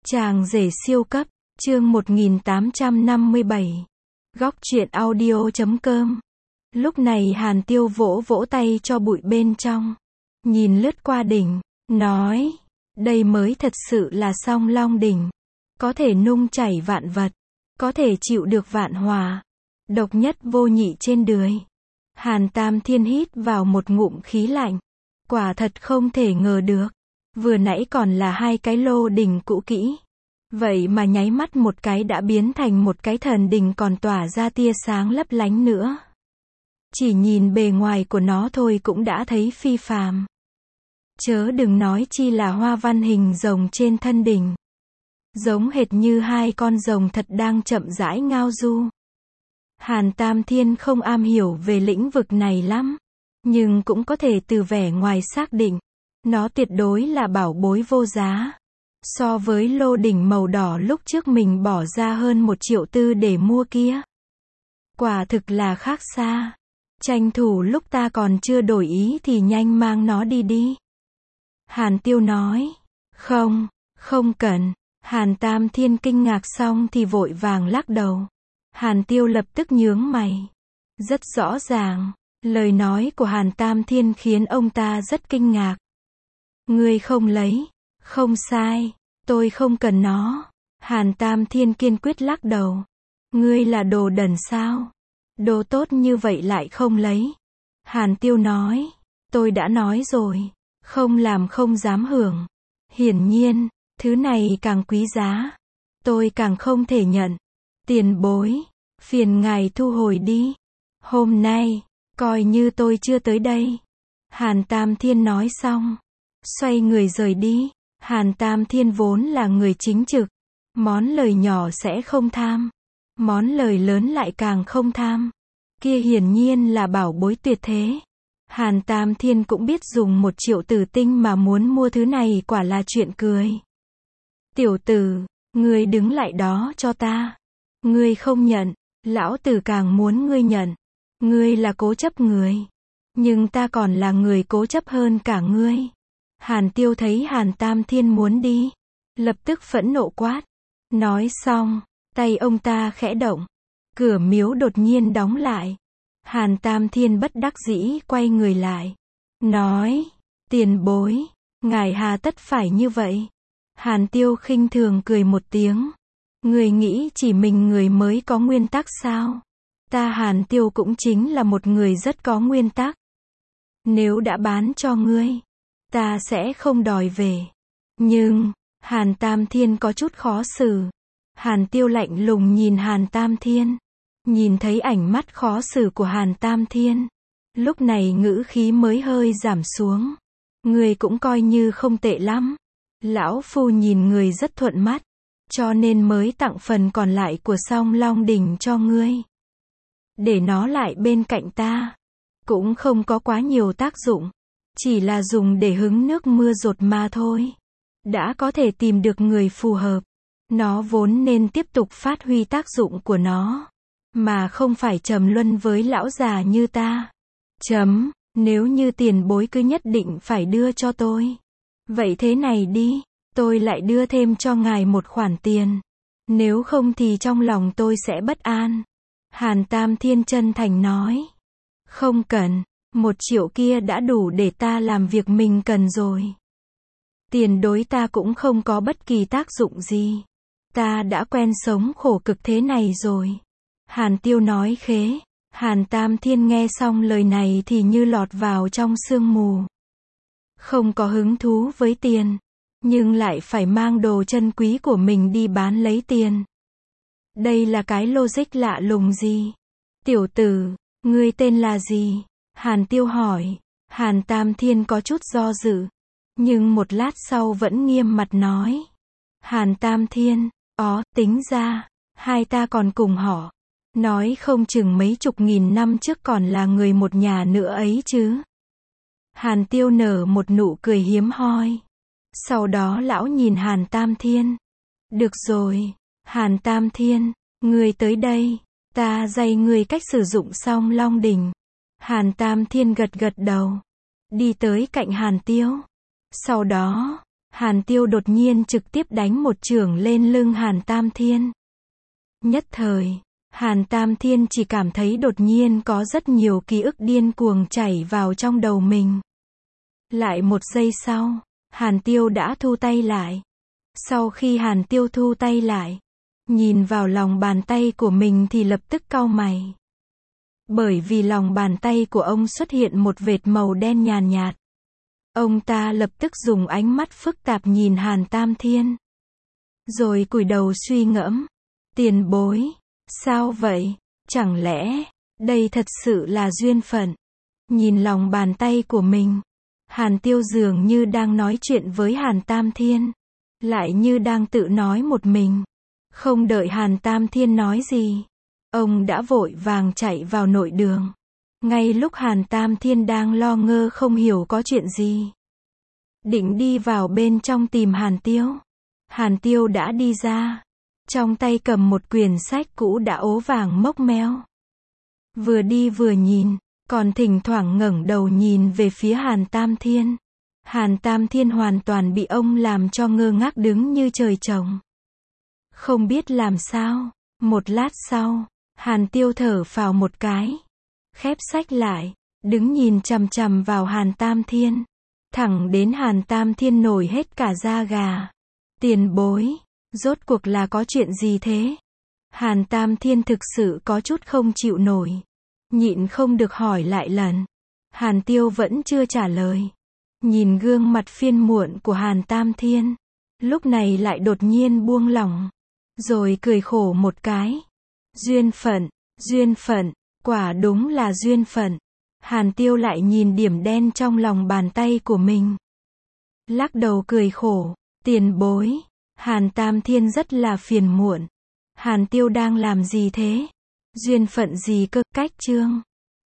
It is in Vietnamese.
Chàng rể siêu cấp, chương 1857. Góc truyện audio.com. Lúc này Hàn Tiêu vỗ vỗ tay cho bụi bên trong. Nhìn lướt qua đỉnh, nói, đây mới thật sự là Song Long đỉnh. Có thể nung chảy vạn vật, có thể chịu được vạn hòa. Độc nhất vô nhị trên đời. Hàn Tam Thiên hít vào một ngụm khí lạnh. Quả thật không thể ngờ được. Vừa nãy còn là hai cái lô đỉnh cũ kỹ. Vậy mà nháy mắt một cái đã biến thành một cái thần đỉnh còn tỏa ra tia sáng lấp lánh nữa. Chỉ nhìn bề ngoài của nó thôi cũng đã thấy phi phàm. Chớ đừng nói chi là hoa văn hình rồng trên thân đỉnh. Giống hệt như hai con rồng thật đang chậm rãi ngao du. Hàn Tam Thiên không am hiểu về lĩnh vực này lắm. Nhưng cũng có thể từ vẻ ngoài xác định. Nó tuyệt đối là bảo bối vô giá. So với lô đỉnh màu đỏ lúc trước mình bỏ ra hơn 1 triệu tư để mua kia. Quả thực là khác xa. Tranh thủ lúc ta còn chưa đổi ý thì nhanh mang nó đi đi. Hàn Tiêu nói. Không cần. Hàn Tam Thiên kinh ngạc xong thì vội vàng lắc đầu. Hàn Tiêu lập tức nhướng mày. Rất rõ ràng, lời nói của Hàn Tam Thiên khiến ông ta rất kinh ngạc. Ngươi không lấy. Không sai, tôi không cần nó. Hàn Tam Thiên kiên quyết lắc đầu. Ngươi là đồ đần sao? Đồ tốt như vậy lại không lấy. Hàn Tiêu nói. Tôi đã nói rồi. Không làm không dám hưởng. Hiển nhiên, thứ này càng quý giá. Tôi càng không thể nhận. Tiền bối, phiền ngài thu hồi đi. Hôm nay, coi như tôi chưa tới đây. Hàn Tam Thiên nói xong. Xoay người rời đi. Hàn Tam Thiên vốn là người chính trực. Món lời nhỏ sẽ không tham. Món lời lớn lại càng không tham. Kia hiển nhiên là bảo bối tuyệt thế. Hàn Tam Thiên cũng biết dùng 1 triệu tử tinh mà muốn mua thứ này quả là chuyện cười. Tiểu tử, ngươi đứng lại đó cho ta. Ngươi không nhận, lão tử càng muốn ngươi nhận. Ngươi là cố chấp người. Nhưng ta còn là người cố chấp hơn cả ngươi. Hàn Tiêu thấy Hàn Tam Thiên muốn đi. Lập tức phẫn nộ quát. Nói xong, tay ông ta khẽ động. Cửa miếu đột nhiên đóng lại. Hàn Tam Thiên bất đắc dĩ quay người lại. Nói, tiền bối, ngài hà tất phải như vậy. Hàn Tiêu khinh thường cười một tiếng. Người nghĩ chỉ mình người mới có nguyên tắc sao? Ta Hàn Tiêu cũng chính là một người rất có nguyên tắc. Nếu đã bán cho ngươi, ta sẽ không đòi về. Nhưng, Hàn Tam Thiên có chút khó xử. Hàn Tiêu lạnh lùng nhìn Hàn Tam Thiên. Nhìn thấy ánh mắt khó xử của Hàn Tam Thiên. Lúc này ngữ khí mới hơi giảm xuống. Người cũng coi như không tệ lắm. Lão Phu nhìn người rất thuận mắt. Cho nên mới tặng phần còn lại của Song Long đỉnh cho ngươi. Để nó lại bên cạnh ta. Cũng không có quá nhiều tác dụng. Chỉ là dùng để hứng nước mưa dột mà thôi. Đã có thể tìm được người phù hợp. Nó vốn nên tiếp tục phát huy tác dụng của nó. Mà không phải trầm luân với lão già như ta. Nếu như tiền bối cứ nhất định phải đưa cho tôi. Vậy thế này đi. Tôi lại đưa thêm cho ngài một khoản tiền. Nếu không thì trong lòng tôi sẽ bất an. Hàn Tam Thiên chân thành nói. Không cần. 1 triệu kia đã đủ để ta làm việc mình cần rồi. Tiền đối ta cũng không có bất kỳ tác dụng gì. Ta đã quen sống khổ cực thế này rồi. Hàn Tiêu nói khế. Hàn Tam Thiên nghe xong lời này thì như lọt vào trong sương mù. Không có hứng thú với tiền. Nhưng lại phải mang đồ chân quý của mình đi bán lấy tiền. Đây là cái logic lạ lùng gì? Tiểu tử, ngươi tên là gì? Hàn Tiêu hỏi. Hàn Tam Thiên có chút do dự. Nhưng một lát sau vẫn nghiêm mặt nói. Hàn Tam Thiên, tính ra, hai ta còn cùng họ. Nói không chừng mấy chục nghìn năm trước còn là người một nhà nữa ấy chứ. Hàn Tiêu nở một nụ cười hiếm hoi. Sau đó lão nhìn Hàn Tam Thiên. Được rồi, Hàn Tam Thiên, ngươi tới đây. Ta dạy ngươi cách sử dụng Song Long đỉnh. Hàn Tam Thiên gật gật đầu. Đi tới cạnh Hàn Tiêu. Sau đó, Hàn Tiêu đột nhiên trực tiếp đánh một chưởng lên lưng Hàn Tam Thiên. Nhất thời, Hàn Tam Thiên chỉ cảm thấy đột nhiên có rất nhiều ký ức điên cuồng chảy vào trong đầu mình. Lại một giây sau, Hàn Tiêu đã thu tay lại. Sau khi Hàn Tiêu thu tay lại, nhìn vào lòng bàn tay của mình thì lập tức cau mày. Bởi vì lòng bàn tay của ông xuất hiện một vệt màu đen nhàn nhạt. Ông ta lập tức dùng ánh mắt phức tạp nhìn Hàn Tam Thiên. Rồi cúi đầu suy ngẫm. Tiền bối, sao vậy? Chẳng lẽ, đây thật sự là duyên phận? Nhìn lòng bàn tay của mình, Hàn Tiêu dường như đang nói chuyện với Hàn Tam Thiên. Lại như đang tự nói một mình. Không đợi Hàn Tam Thiên nói gì, ông đã vội vàng chạy vào nội đường. Ngay lúc Hàn Tam Thiên đang lo ngơ không hiểu có chuyện gì, định đi vào bên trong tìm Hàn Tiêu. Hàn Tiêu đã đi ra, trong tay cầm một quyển sách cũ đã ố vàng mốc meo. Vừa đi vừa nhìn, còn thỉnh thoảng ngẩng đầu nhìn về phía Hàn Tam Thiên. Hàn Tam Thiên hoàn toàn bị ông làm cho ngơ ngác đứng như trời trồng. Không biết làm sao. Một lát sau, Hàn Tiêu thở phào một cái. Khép sách lại, đứng nhìn chằm chằm vào Hàn Tam Thiên. Thẳng đến Hàn Tam Thiên nổi hết cả da gà. Tiền bối, rốt cuộc là có chuyện gì thế? Hàn Tam Thiên thực sự có chút không chịu nổi. Nhịn không được hỏi lại lần. Hàn Tiêu vẫn chưa trả lời. Nhìn gương mặt phiền muộn của Hàn Tam Thiên, lúc này lại đột nhiên buông lỏng, rồi cười khổ một cái. Duyên phận, quả đúng là duyên phận. Hàn Tiêu lại nhìn điểm đen trong lòng bàn tay của mình. Lắc đầu cười khổ, tiền bối. Hàn Tam Thiên rất là phiền muộn. Hàn Tiêu đang làm gì thế? Duyên phận gì cơ? Cách chương